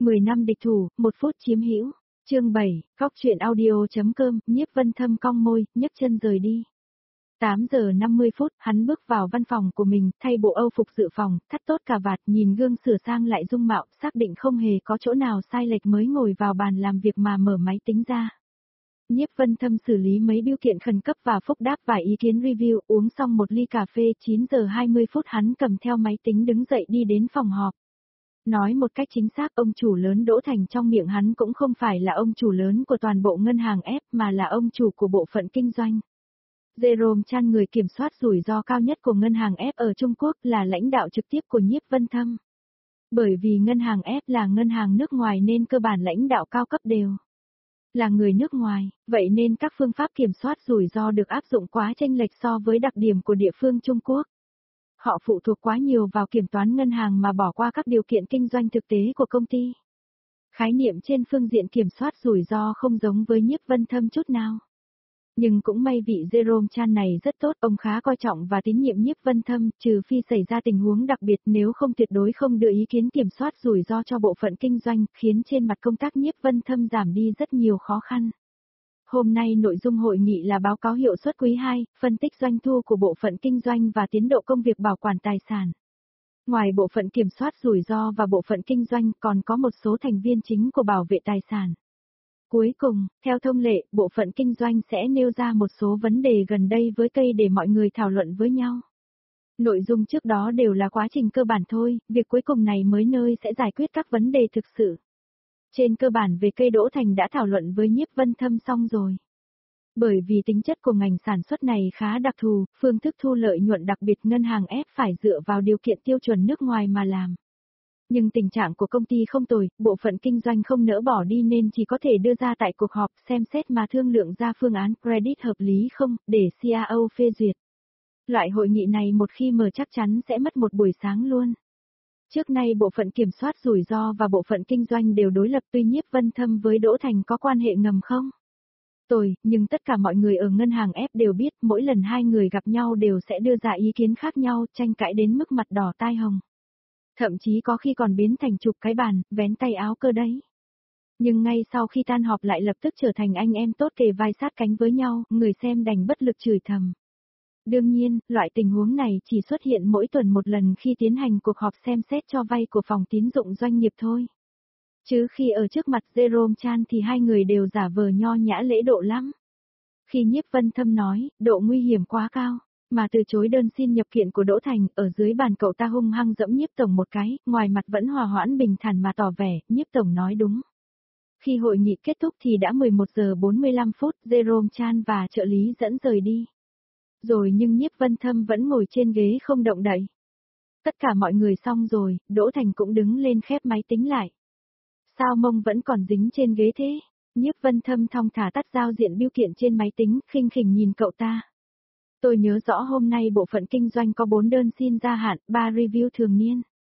10 năm địch thủ, 1 phút chiếm hữu. Chương 7, Cóc truyện audio.com, Nhiếp Vân Thâm cong môi, nhấc chân rời đi. 8 giờ 50 phút, hắn bước vào văn phòng của mình, thay bộ Âu phục dự phòng, thắt tốt cà vạt, nhìn gương sửa sang lại dung mạo, xác định không hề có chỗ nào sai lệch mới ngồi vào bàn làm việc mà mở máy tính ra. Nhiếp Vân Thâm xử lý mấy bill kiện khẩn cấp và phúc đáp vài ý kiến review, uống xong một ly cà phê, 9 giờ 20 phút hắn cầm theo máy tính đứng dậy đi đến phòng họp. Nói một cách chính xác, ông chủ lớn Đỗ Thành trong miệng hắn cũng không phải là ông chủ lớn của toàn bộ ngân hàng F mà là ông chủ của bộ phận kinh doanh. Jerome Chan, người kiểm soát rủi ro cao nhất của ngân hàng F ở Trung Quốc, là lãnh đạo trực tiếp của Nhiếp Vân Thâm. Bởi vì ngân hàng F là ngân hàng nước ngoài nên cơ bản lãnh đạo cao cấp đều là người nước ngoài, vậy nên các phương pháp kiểm soát rủi ro được áp dụng quá chênh lệch so với đặc điểm của địa phương Trung Quốc. Họ phụ thuộc quá nhiều vào kiểm toán ngân hàng mà bỏ qua các điều kiện kinh doanh thực tế của công ty. Khái niệm trên phương diện kiểm soát rủi ro không giống với Nhiếp Vân Thâm chút nào. Nhưng cũng may vị Jerome Chan này rất tốt, ông khá coi trọng và tín nhiệm Nhiếp Vân Thâm, trừ phi xảy ra tình huống đặc biệt, nếu không tuyệt đối không đưa ý kiến kiểm soát rủi ro cho bộ phận kinh doanh, khiến trên mặt công tác Nhiếp Vân Thâm giảm đi rất nhiều khó khăn. Hôm nay nội dung hội nghị là báo cáo hiệu suất quý 2, phân tích doanh thu của bộ phận kinh doanh và tiến độ công việc bảo quản tài sản. Ngoài bộ phận kiểm soát rủi ro và bộ phận kinh doanh còn có một số thành viên chính của bảo vệ tài sản. Cuối cùng, theo thông lệ, bộ phận kinh doanh sẽ nêu ra một số vấn đề gần đây với cây để mọi người thảo luận với nhau. Nội dung trước đó đều là quá trình cơ bản thôi, việc cuối cùng này mới nơi sẽ giải quyết các vấn đề thực sự. Trên cơ bản về cây Đỗ Thành đã thảo luận với Nhiếp Vân Thâm xong rồi. Bởi vì tính chất của ngành sản xuất này khá đặc thù, phương thức thu lợi nhuận đặc biệt ngân hàng F phải dựa vào điều kiện tiêu chuẩn nước ngoài mà làm. Nhưng tình trạng của công ty không tồi, bộ phận kinh doanh không nỡ bỏ đi nên chỉ có thể đưa ra tại cuộc họp xem xét mà thương lượng ra phương án credit hợp lý không, để CAO phê duyệt. Loại hội nghị này một khi mở chắc chắn sẽ mất một buổi sáng luôn. Trước nay bộ phận kiểm soát rủi ro và bộ phận kinh doanh đều đối lập, tuy Nhiếp Vân Thâm với Đỗ Thành có quan hệ ngầm không? Tồi, nhưng tất cả mọi người ở ngân hàng F đều biết mỗi lần hai người gặp nhau đều sẽ đưa ra ý kiến khác nhau, tranh cãi đến mức mặt đỏ tai hồng. Thậm chí có khi còn biến thành chụp cái bàn, vén tay áo cơ đấy. Nhưng ngay sau khi tan họp lại lập tức trở thành anh em tốt kề vai sát cánh với nhau, người xem đành bất lực chửi thầm. Đương nhiên, loại tình huống này chỉ xuất hiện mỗi tuần một lần khi tiến hành cuộc họp xem xét cho vay của phòng tín dụng doanh nghiệp thôi. Chứ khi ở trước mặt Jerome Chan thì hai người đều giả vờ nho nhã lễ độ lắm. Khi Nhiếp Vân Thâm nói, độ nguy hiểm quá cao, mà từ chối đơn xin nhập kiện của Đỗ Thành, ở dưới bàn cậu ta hung hăng dẫm Nhiếp Tổng một cái, ngoài mặt vẫn hòa hoãn bình thản mà tỏ vẻ, Nhiếp Tổng nói đúng. Khi hội nghị kết thúc thì đã 11 giờ 45 phút, Jerome Chan và trợ lý dẫn rời đi. Rồi nhưng Nhiếp Vân Thâm vẫn ngồi trên ghế không động đậy. Tất cả mọi người xong rồi, Đỗ Thành cũng đứng lên khép máy tính lại. Sao mông vẫn còn dính trên ghế thế? Nhiếp Vân Thâm thong thả tắt giao diện bill kiện trên máy tính, khinh khỉnh nhìn cậu ta. Tôi nhớ rõ hôm nay bộ phận kinh doanh có 4 đơn xin gia hạn, 3 review thường niên.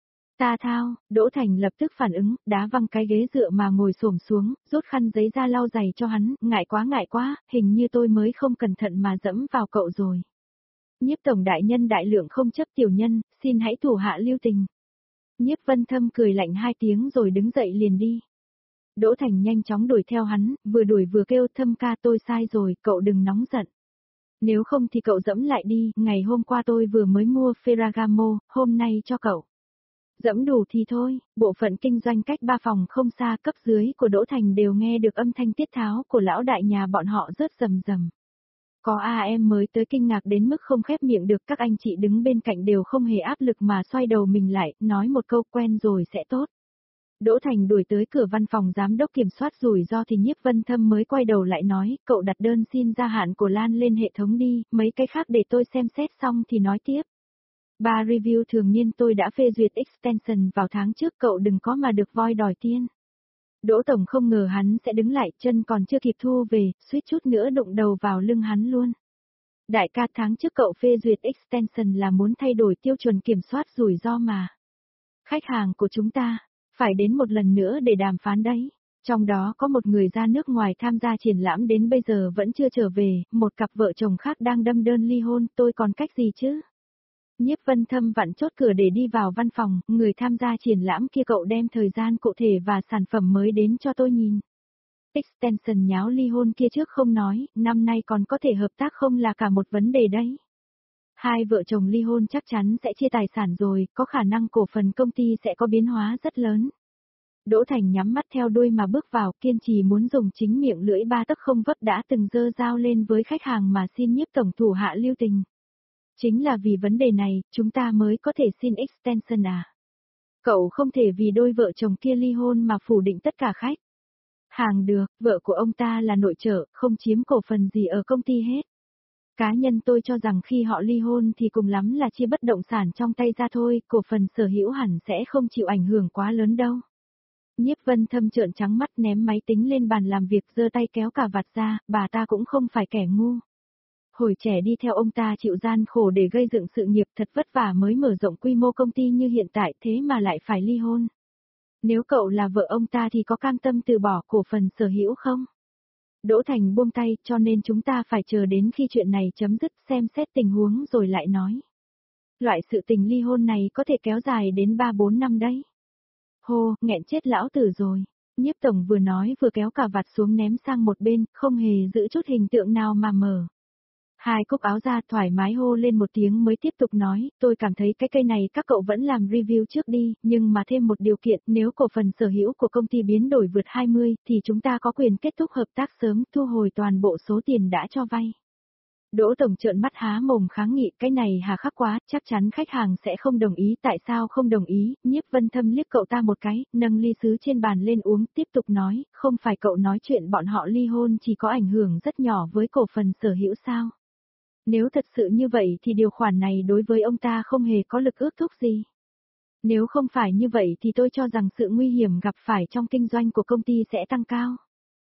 Ta thao, Đỗ Thành lập tức phản ứng, đá văng cái ghế dựa mà ngồi xổm xuống, rút khăn giấy ra lau giày cho hắn, ngại quá, hình như tôi mới không cẩn thận mà dẫm vào cậu rồi. Nhiếp Tổng đại nhân đại lượng không chấp tiểu nhân, xin hãy thủ hạ lưu tình. Nhiếp Vân Thâm cười lạnh 2 tiếng rồi đứng dậy liền đi. Đỗ Thành nhanh chóng đuổi theo hắn, vừa đuổi vừa kêu Thâm ca tôi sai rồi, cậu đừng nóng giận. Nếu không thì cậu dẫm lại đi, ngày hôm qua tôi vừa mới mua Ferragamo, hôm nay cho cậu. Dẫm đủ thì thôi, bộ phận kinh doanh cách 3 phòng không xa, cấp dưới của Đỗ Thành đều nghe được âm thanh tiết tháo của lão đại nhà bọn họ rất rầm rầm. Có em mới tới kinh ngạc đến mức không khép miệng được, các anh chị đứng bên cạnh đều không hề áp lực mà xoay đầu mình lại, nói một câu quen rồi sẽ tốt. Đỗ Thành đuổi tới cửa văn phòng giám đốc kiểm soát rủi ro thì Nhiếp Vân Thâm mới quay đầu lại nói, cậu đặt đơn xin gia hạn của Lan lên hệ thống đi, mấy cái khác để tôi xem xét xong thì nói tiếp. 3 review thường niên tôi đã phê duyệt extension vào tháng trước, cậu đừng có mà được voi đòi tiên. Đỗ Tổng không ngờ hắn sẽ đứng lại, chân còn chưa kịp thu về, suýt chút nữa đụng đầu vào lưng hắn luôn. Đại ca, tháng trước cậu phê duyệt extension là muốn thay đổi tiêu chuẩn kiểm soát rủi ro mà. Khách hàng của chúng ta phải đến một lần nữa để đàm phán đấy. Trong đó có một người ra nước ngoài tham gia triển lãm đến bây giờ vẫn chưa trở về, một cặp vợ chồng khác đang đâm đơn ly hôn, tôi còn cách gì chứ? Nhiếp Vân Thâm vặn chốt cửa để đi vào văn phòng, người tham gia triển lãm kia cậu đem thời gian cụ thể và sản phẩm mới đến cho tôi nhìn. Extension nháo ly hôn kia trước không nói, năm nay còn có thể hợp tác không là cả một vấn đề đấy. Hai vợ chồng ly hôn chắc chắn sẽ chia tài sản rồi, có khả năng cổ phần công ty sẽ có biến hóa rất lớn. Đỗ Thành nhắm mắt theo đuôi mà bước vào, kiên trì muốn dùng chính miệng lưỡi ba tấc không vấp đã từng giơ dao lên với khách hàng mà xin Nhiếp tổng thủ hạ lưu tình. Chính là vì vấn đề này, chúng ta mới có thể xin extension à. Cậu không thể vì đôi vợ chồng kia ly hôn mà phủ định tất cả khách. Hàng được, vợ của ông ta là nội trợ, không chiếm cổ phần gì ở công ty hết. Cá nhân tôi cho rằng khi họ ly hôn thì cùng lắm là chia bất động sản trong tay ra thôi, cổ phần sở hữu hẳn sẽ không chịu ảnh hưởng quá lớn đâu. Nhiếp Vân Thâm trợn trắng mắt ném máy tính lên bàn làm việc giơ tay kéo cả vạt ra, bà ta cũng không phải kẻ ngu. Hồi trẻ đi theo ông ta chịu gian khổ để gây dựng sự nghiệp thật vất vả mới mở rộng quy mô công ty như hiện tại thế mà lại phải ly hôn. Nếu cậu là vợ ông ta thì có cam tâm từ bỏ cổ phần sở hữu không? Đỗ Thành buông tay cho nên chúng ta phải chờ đến khi chuyện này chấm dứt xem xét tình huống rồi lại nói. Loại sự tình ly hôn này có thể kéo dài đến 3-4 năm đấy. Hô, nghẹn chết lão tử rồi. Nhiếp tổng vừa nói vừa kéo cả vạt xuống ném sang một bên, không hề giữ chút hình tượng nào mà mở. Hai cúc áo ra thoải mái hô lên một tiếng mới tiếp tục nói, tôi cảm thấy cái cây này các cậu vẫn làm review trước đi, nhưng mà thêm một điều kiện, nếu cổ phần sở hữu của công ty biến đổi vượt 20, thì chúng ta có quyền kết thúc hợp tác sớm, thu hồi toàn bộ số tiền đã cho vay. Đỗ tổng trợn mắt há mồm kháng nghị, cái này hà khắc quá, chắc chắn khách hàng sẽ không đồng ý, tại sao không đồng ý? Nhiếp Vân Thâm liếc cậu ta một cái, nâng ly sứ trên bàn lên uống, tiếp tục nói, không phải cậu nói chuyện bọn họ ly hôn chỉ có ảnh hưởng rất nhỏ với cổ phần sở hữu sao? Nếu thật sự như vậy thì điều khoản này đối với ông ta không hề có lực ước thúc gì. Nếu không phải như vậy thì tôi cho rằng sự nguy hiểm gặp phải trong kinh doanh của công ty sẽ tăng cao.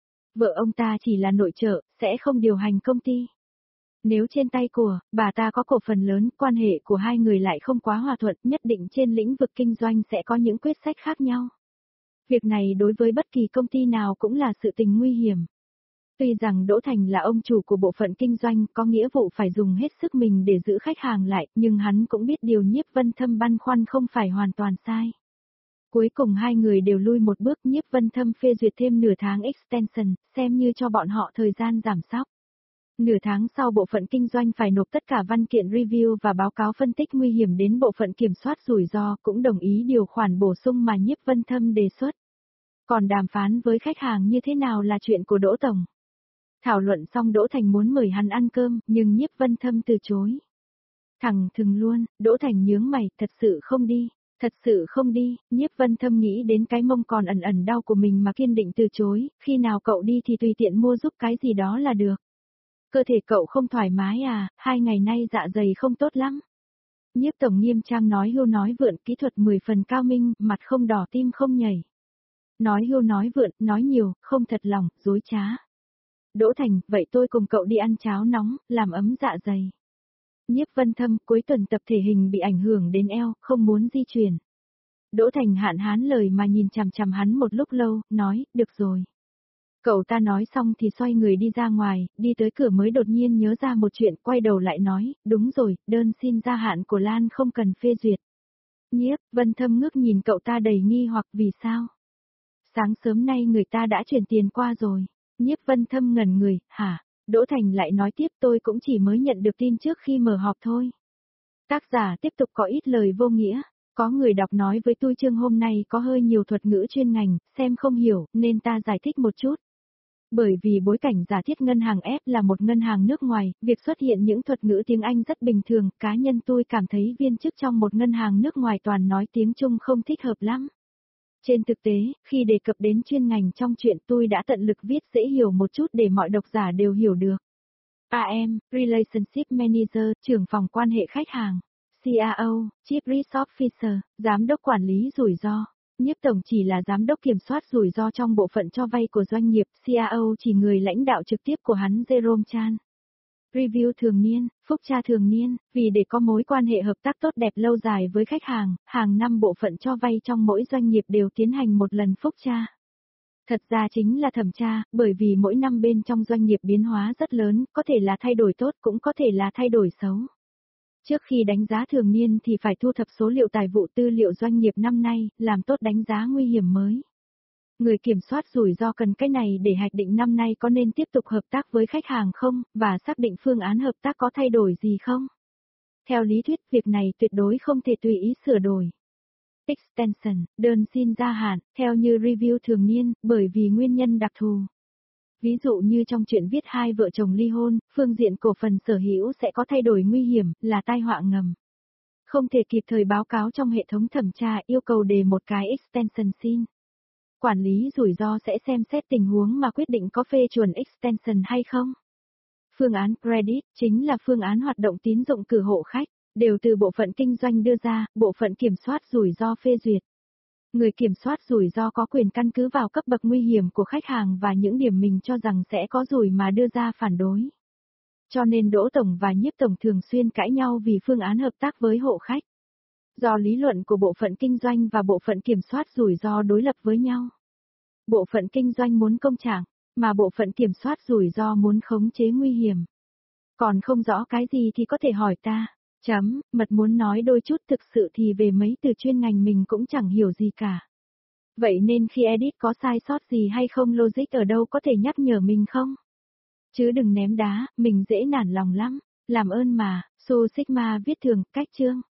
Vợ ông ta chỉ là nội trợ, sẽ không điều hành công ty. Nếu trên tay của bà ta có cổ phần lớn, quan hệ của hai người lại không quá hòa thuận, nhất định trên lĩnh vực kinh doanh sẽ có những quyết sách khác nhau. Việc này đối với bất kỳ công ty nào cũng là sự tình nguy hiểm. Tuy rằng Đỗ Thành là ông chủ của bộ phận kinh doanh, có nghĩa vụ phải dùng hết sức mình để giữ khách hàng lại, nhưng hắn cũng biết điều Nhiếp Vân Thâm băn khoăn không phải hoàn toàn sai. Cuối cùng hai người đều lui một bước, Nhiếp Vân Thâm phê duyệt thêm nửa tháng extension, xem như cho bọn họ thời gian giảm sóc. Nửa tháng sau bộ phận kinh doanh phải nộp tất cả văn kiện review và báo cáo phân tích nguy hiểm đến bộ phận kiểm soát rủi ro, cũng đồng ý điều khoản bổ sung mà Nhiếp Vân Thâm đề xuất. Còn đàm phán với khách hàng như thế nào là chuyện của Đỗ Tổng. Thảo luận xong Đỗ Thành muốn mời hắn ăn cơm, nhưng Nhiếp Vân Thâm từ chối. Thẳng thừng luôn, Đỗ Thành nhướng mày, thật sự không đi, thật sự không đi, Nhiếp Vân Thâm nghĩ đến cái mông còn ẩn ẩn đau của mình mà kiên định từ chối, khi nào cậu đi thì tùy tiện mua giúp cái gì đó là được. Cơ thể cậu không thoải mái à, 2 ngày nay dạ dày không tốt lắm. Nhiếp tổng nghiêm trang nói hưu nói vượn, kỹ thuật 10 phần cao minh, mặt không đỏ tim không nhảy. Nói hưu nói vượn, nói nhiều, không thật lòng, dối trá. Đỗ Thành, vậy tôi cùng cậu đi ăn cháo nóng, làm ấm dạ dày. Nhiếp Vân Thâm, cuối tuần tập thể hình bị ảnh hưởng đến eo, không muốn di chuyển. Đỗ Thành hạn hán lời mà nhìn chằm chằm hắn một lúc lâu, nói, được rồi. Cậu ta nói xong thì xoay người đi ra ngoài, đi tới cửa mới đột nhiên nhớ ra một chuyện, quay đầu lại nói, đúng rồi, đơn xin gia hạn của Lan không cần phê duyệt. Nhiếp Vân Thâm ngước nhìn cậu ta đầy nghi hoặc vì sao. Sáng sớm nay người ta đã chuyển tiền qua rồi. Nhiếp Vân Thâm ngẩn người, hả? Đỗ Thành lại nói tiếp, tôi cũng chỉ mới nhận được tin trước khi mở họp thôi. Tác giả tiếp tục có ít lời vô nghĩa. Có người đọc nói với tôi chương hôm nay có hơi nhiều thuật ngữ chuyên ngành, xem không hiểu, nên ta giải thích một chút. Bởi vì bối cảnh giả thiết ngân hàng F là một ngân hàng nước ngoài, việc xuất hiện những thuật ngữ tiếng Anh rất bình thường, cá nhân tôi cảm thấy viên chức trong một ngân hàng nước ngoài toàn nói tiếng Trung không thích hợp lắm. Trên thực tế, khi đề cập đến chuyên ngành trong chuyện tôi đã tận lực viết dễ hiểu một chút để mọi độc giả đều hiểu được. AM, Relationship Manager, trưởng phòng quan hệ khách hàng. CRO, Chief Risk Officer, giám đốc quản lý rủi ro. Nhiếp tổng chỉ là giám đốc kiểm soát rủi ro trong bộ phận cho vay của doanh nghiệp, CRO chỉ người lãnh đạo trực tiếp của hắn Jerome Chan. Review thường niên, phúc tra thường niên, vì để có mối quan hệ hợp tác tốt đẹp lâu dài với khách hàng, hàng năm bộ phận cho vay trong mỗi doanh nghiệp đều tiến hành một lần phúc tra. Thật ra chính là thẩm tra, bởi vì mỗi năm bên trong doanh nghiệp biến hóa rất lớn, có thể là thay đổi tốt cũng có thể là thay đổi xấu. Trước khi đánh giá thường niên thì phải thu thập số liệu tài vụ tư liệu doanh nghiệp năm nay, làm tốt đánh giá nguy hiểm mới. Người kiểm soát rủi ro cần cái này để hoạch định năm nay có nên tiếp tục hợp tác với khách hàng không, và xác định phương án hợp tác có thay đổi gì không. Theo lý thuyết, việc này tuyệt đối không thể tùy ý sửa đổi. Extension, đơn xin gia hạn, theo như review thường niên, bởi vì nguyên nhân đặc thù. Ví dụ như trong chuyện viết hai vợ chồng ly hôn, phương diện cổ phần sở hữu sẽ có thay đổi nguy hiểm, là tai họa ngầm. Không thể kịp thời báo cáo trong hệ thống thẩm tra yêu cầu đề một cái extension xin. Quản lý rủi ro sẽ xem xét tình huống mà quyết định có phê chuẩn extension hay không. Phương án credit chính là phương án hoạt động tín dụng cử hộ khách, đều từ bộ phận kinh doanh đưa ra, bộ phận kiểm soát rủi ro phê duyệt. Người kiểm soát rủi ro có quyền căn cứ vào cấp bậc nguy hiểm của khách hàng và những điểm mình cho rằng sẽ có rủi mà đưa ra phản đối. Cho nên Đỗ Tổng và Nhiếp Tổng thường xuyên cãi nhau vì phương án hợp tác với hộ khách. Do lý luận của bộ phận kinh doanh và bộ phận kiểm soát rủi ro đối lập với nhau. Bộ phận kinh doanh muốn công trạng, mà bộ phận kiểm soát rủi ro muốn khống chế nguy hiểm. Còn không rõ cái gì thì có thể hỏi ta. Mật muốn nói đôi chút, thực sự thì về mấy từ chuyên ngành mình cũng chẳng hiểu gì cả. Vậy nên khi edit có sai sót gì hay không, logic ở đâu có thể nhắc nhở mình không? Chứ đừng ném đá, mình dễ nản lòng lắm. Làm ơn mà, Su Sigma viết thường, cách chương.